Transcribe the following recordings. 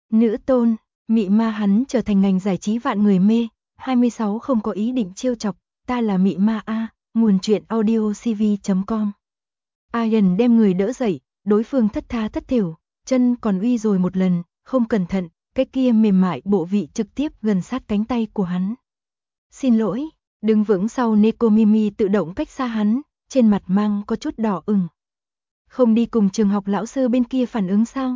Nữ tôn, mị ma hắn trở thành ngành giải trí vạn người mê. 26 không có ý định trêu chọc, ta là mị ma a, nguồn truyện audio cv.com. Ian đem người đỡ dậy, đối phương thất tha thất thểu, chân còn uy rồi một lần, không cẩn thận, cái kia mềm mại bộ vị trực tiếp gần sát cánh tay của hắn. Xin lỗi, đứng vững sau Nekomimi tự động cách xa hắn, trên mặt mang có chút đỏ ửng. Không đi cùng trường học lão sư bên kia phản ứng sao?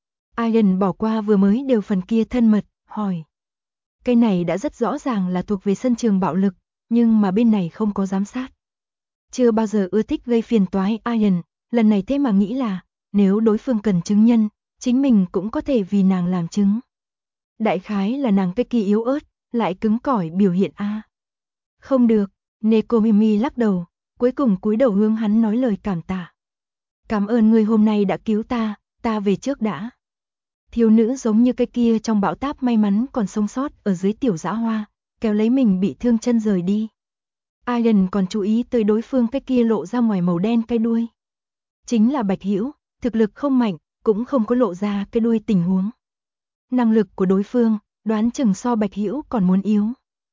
Ian bỏ qua vừa mới đều phần kia thân mật, hỏi. Cái này đã rất rõ ràng là thuộc về sân trường bạo lực, nhưng mà bên này không có giám sát. Chưa bao giờ ưa thích gây phiền toái Ian, lần này thế mà nghĩ là, nếu đối phương cần chứng nhân, chính mình cũng có thể vì nàng làm chứng. Đại khái là nàng cái kia yếu ớt, lại cứng cỏi biểu hiện a. Không được, Nekomimi lắc đầu, cuối cùng cúi đầu hướng hắn nói lời cảm tạ. Cảm ơn người hôm nay đã cứu ta về trước đã. Thiếu nữ giống như cái kia trong bão táp may mắn còn sống sót ở dưới tiểu dã hoa, kéo lấy mình bị thương chân rời đi. Ian còn chú ý tới đối phương cái kia lộ ra ngoài màu đen cái đuôi. Chính là Bạch Hữu, thực lực không mạnh, cũng không có lộ ra cái đuôi tình huống. Năng lực của đối phương, đoán chừng so Bạch Hữu còn muốn yếu.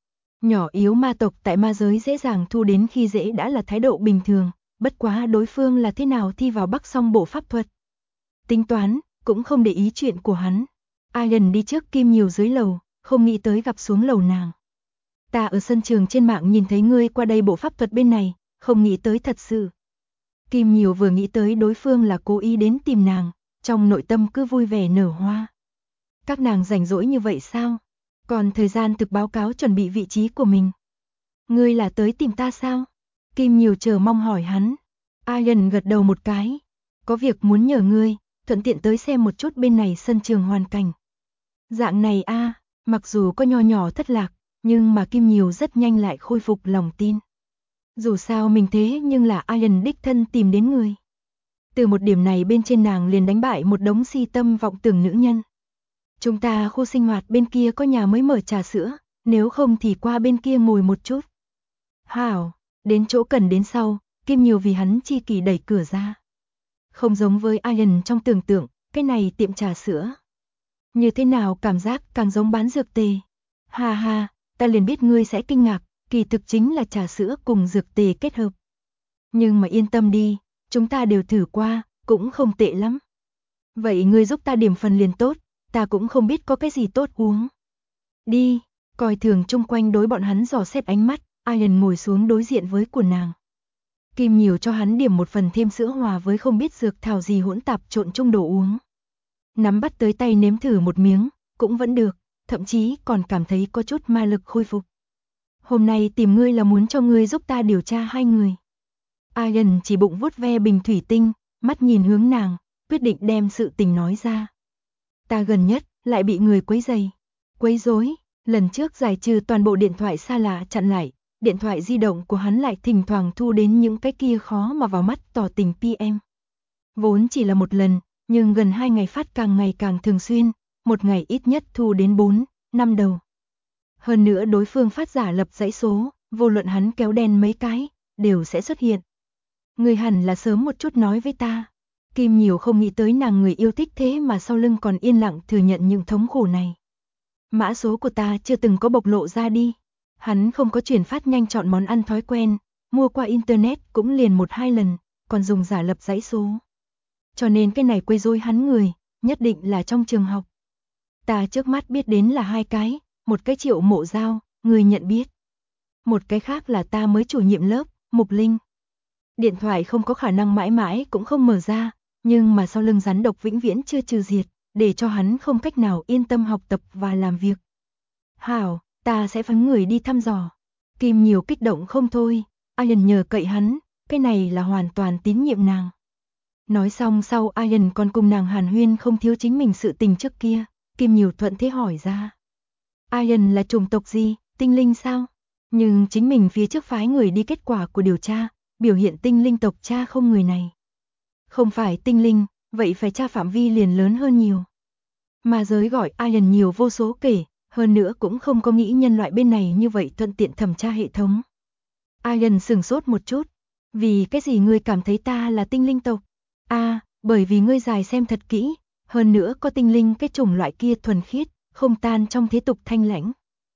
Nhỏ yếu ma tộc tại ma giới dễ dàng thu đến khi dễ đã là thái độ bình thường, bất quá đối phương là thế nào thi vào Bắc Song bộ pháp thuật. Tính toán, cũng không để ý chuyện của hắn. Ian đi trước Kim Nhiều dưới lầu, không nghĩ tới gặp xuống lầu nàng. Ta ở sân trường trên mạng nhìn thấy ngươi qua đây bộ pháp thuật bên này, không nghĩ tới thật sự. Kim Nhiều vừa nghĩ tới đối phương là cố ý đến tìm nàng, trong nội tâm cứ vui vẻ nở hoa. Các nàng rảnh rỗi như vậy sao? Còn thời gian thực báo cáo chuẩn bị vị trí của mình. Ngươi là tới tìm ta sao? Kim Nhiều chờ mong hỏi hắn. Ian gật đầu một cái. Có việc muốn nhờ ngươi, thuận tiện tới xem một chút bên này sân trường hoàn cảnh. Dạng này a, mặc dù có nho nhỏ thất lạc, nhưng mà Kim Nhiều rất nhanh lại khôi phục lòng tin. Dù sao mình thế nhưng là Ian đích thân tìm đến người. Từ một điểm này bên trên nàng liền đánh bại một đống si tâm vọng tưởng nữ nhân. Chúng ta khu sinh hoạt bên kia có nhà mới mở trà sữa, nếu không thì qua bên kia ngồi một chút. Hảo, đến chỗ cần đến sau, Kim Nhiều vì hắn chi kỳ đẩy cửa ra. Không giống với Ian trong tưởng tượng, cái này tiệm trà sữa. Như thế nào cảm giác càng giống bán dược tề. Ha ha, ta liền biết ngươi sẽ kinh ngạc, kỳ thực chính là trà sữa cùng dược tề kết hợp. Nhưng mà yên tâm đi, chúng ta đều thử qua, cũng không tệ lắm. Vậy ngươi giúp ta điểm phần liền tốt, ta cũng không biết có cái gì tốt uống. Đi, coi thường chung quanh đối bọn hắn dò xét ánh mắt, Ian ngồi xuống đối diện với của nàng. Kim Nhiều cho hắn điểm một phần thêm sữa hòa với không biết dược thảo gì hỗn tạp trộn chung đồ uống. Nắm bắt tới tay nếm thử một miếng, cũng vẫn được, thậm chí còn cảm thấy có chút ma lực khôi phục. Hôm nay tìm ngươi là muốn cho ngươi giúp ta điều tra hai người. Ian chỉ bụng vuốt ve bình thủy tinh, mắt nhìn hướng nàng, quyết định đem sự tình nói ra. Ta gần nhất lại bị người quấy rầy, quấy rối, lần trước giải trừ toàn bộ điện thoại xa lạ chặn lại, điện thoại di động của hắn lại thỉnh thoảng thu đến những cái kia khó mà vào mắt tỏ tình PM. Vốn chỉ là một lần, nhưng gần 2 ngày phát càng ngày càng thường xuyên, một ngày ít nhất thu đến 4, 5 đầu. Hơn nữa đối phương phát giả lập dãy số, vô luận hắn kéo đen mấy cái, đều sẽ xuất hiện. Người hẳn là sớm một chút nói với ta. Kim Nhiều không nghĩ tới nàng người yêu thích thế mà sau lưng còn yên lặng thừa nhận những thống khổ này. Mã số của ta chưa từng có bộc lộ ra đi. Hắn không có chuyển phát nhanh chọn món ăn thói quen, mua qua internet cũng liền 1-2 lần, còn dùng giả lập dãy số. Cho nên cái này quấy rối hắn người, nhất định là trong trường học. Ta trước mắt biết đến là 2 cái, một cái Triệu Mộ Giao, người nhận biết. Một cái khác là ta mới chủ nhiệm lớp, Mục Linh. Điện thoại không có khả năng mãi mãi cũng không mở ra, nhưng mà sau lưng rắn độc vĩnh viễn chưa trừ diệt, để cho hắn không cách nào yên tâm học tập và làm việc. Hảo, ta sẽ phái người đi thăm dò. Kim Nhiều kích động không thôi, Ian nhờ cậy hắn, cái này là hoàn toàn tín nhiệm nàng. Nói xong sau Ian còn cùng nàng hàn huyên không thiếu chính mình sự tình trước kia, Kim Nhiều thuận thế hỏi ra. Ian là chủng tộc gì, tinh linh sao? Nhưng chính mình phía trước phái người đi kết quả của điều tra, biểu hiện tinh linh tộc tra không người này. Không phải tinh linh, vậy phải tra phạm vi liền lớn hơn nhiều. Mà giới gọi Ian nhiều vô số kể, hơn nữa cũng không có nghĩ nhân loại bên này như vậy thuận tiện thẩm tra hệ thống. Ian sửng sốt một chút, vì cái gì ngươi cảm thấy ta là tinh linh tộc? À, bởi vì ngươi dài xem thật kỹ, hơn nữa có tinh linh cái chủng loại kia thuần khiết, không tan trong thế tục thanh lãnh.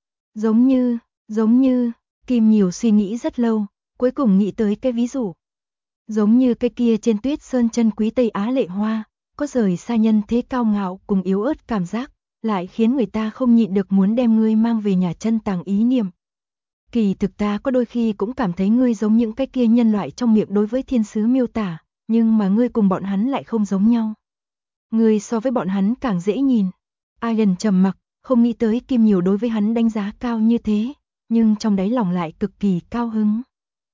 Giống như, Kim nhiều suy nghĩ rất lâu, cuối cùng nghĩ tới cái ví dụ. Giống như cái kia trên tuyết sơn chân quý Tây Á lệ hoa, có rời xa nhân thế cao ngạo cùng yếu ớt cảm giác, lại khiến người ta không nhịn được muốn đem ngươi mang về nhà chân tàng ý niệm. Kỳ thực ta có đôi khi cũng cảm thấy ngươi giống những cái kia nhân loại trong miệng đối với thiên sứ miêu tả, nhưng mà ngươi cùng bọn hắn lại không giống nhau. Ngươi so với bọn hắn càng dễ nhìn. Ian trầm mặc, không nghĩ tới Kim nhiều đối với hắn đánh giá cao như thế, nhưng trong đáy lòng lại cực kỳ cao hứng.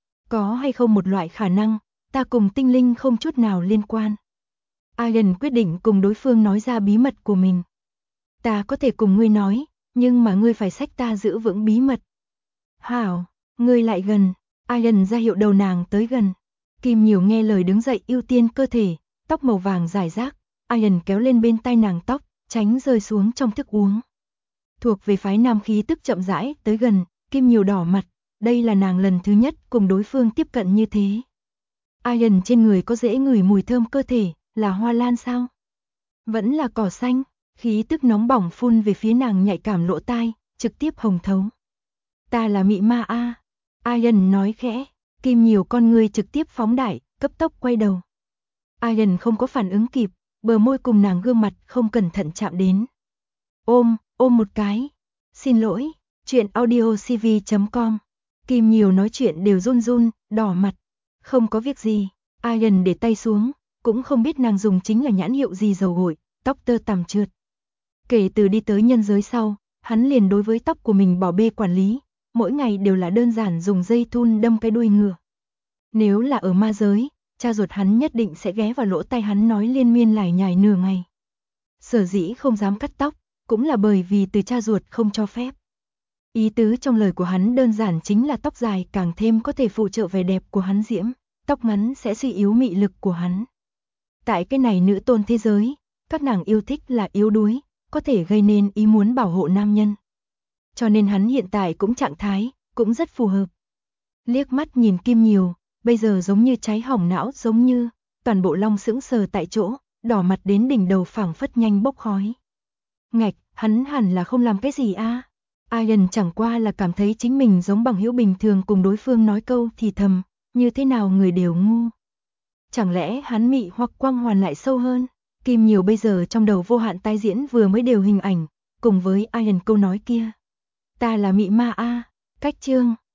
Có hay không một loại khả năng, ta cùng tinh linh không chút nào liên quan. Ian quyết định cùng đối phương nói ra bí mật của mình. Ta có thể cùng ngươi nói, nhưng mà ngươi phải xách ta giữ vững bí mật. Hảo, ngươi lại gần. Ian ra hiệu đầu nàng tới gần. Kim nhiều nghe lời đứng dậy ưu tiên cơ thể, tóc màu vàng rải rác. Ian kéo lên bên tai nàng tóc, tránh rơi xuống trong thức uống. Thuộc về phái nam khí tức chậm rãi tới gần, Kim nhiều đỏ mặt. Đây là nàng lần thứ nhất cùng đối phương tiếp cận như thế. Ian trên người có dễ ngửi mùi thơm cơ thể, là hoa lan sao? Vẫn là cỏ xanh, khí tức nóng bỏng phun về phía nàng nhạy cảm lỗ tai, trực tiếp hồng thấu. Ta là mị ma a. Ian nói khẽ, Kim nhiều con người trực tiếp phóng đại, cấp tốc quay đầu. Ian không có phản ứng kịp, bờ môi cùng nàng gương mặt không cẩn thận chạm đến. Ôm một cái. Xin lỗi, chuyện audiocv.com. Kim nhiều nói chuyện đều run run, đỏ mặt. Không có việc gì. Ian để tay xuống, cũng không biết nàng dùng chính là nhãn hiệu gì dầu gội, tóc tơ tằm trượt. Kể từ đi tới nhân giới sau, hắn liền đối với tóc của mình bỏ bê quản lý, mỗi ngày đều là đơn giản dùng dây thun đâm cái đuôi ngựa. Nếu là ở ma giới, cha ruột hắn nhất định sẽ ghé vào lỗ tai hắn nói liên miên lải nhải nửa ngày. Sở dĩ không dám cắt tóc, cũng là bởi vì từ cha ruột không cho phép. Ý tứ trong lời của hắn đơn giản chính là tóc dài càng thêm có thể phụ trợ vẻ đẹp của hắn diễm, tóc ngắn sẽ suy yếu mị lực của hắn. Tại cái này nữ tôn thế giới, các nàng yêu thích là yếu đuối, có thể gây nên ý muốn bảo hộ nam nhân. Cho nên hắn hiện tại cũng trạng thái, cũng rất phù hợp. Liếc mắt nhìn Kim nhiều, bây giờ giống như cháy hỏng não giống như, toàn bộ long sững sờ tại chỗ, đỏ mặt đến đỉnh đầu phảng phất nhanh bốc khói. Ngạch, hắn hẳn là không làm cái gì a? Ian chẳng qua là cảm thấy chính mình giống bằng hữu bình thường cùng đối phương nói câu thì thầm, như thế nào người đều ngu. Chẳng lẽ hắn mị hoặc quang hoàn lại sâu hơn? Kim nhiều bây giờ trong đầu vô hạn tái diễn vừa mới đều hình ảnh, cùng với Ian câu nói kia. Ta là mị ma a. Cách chương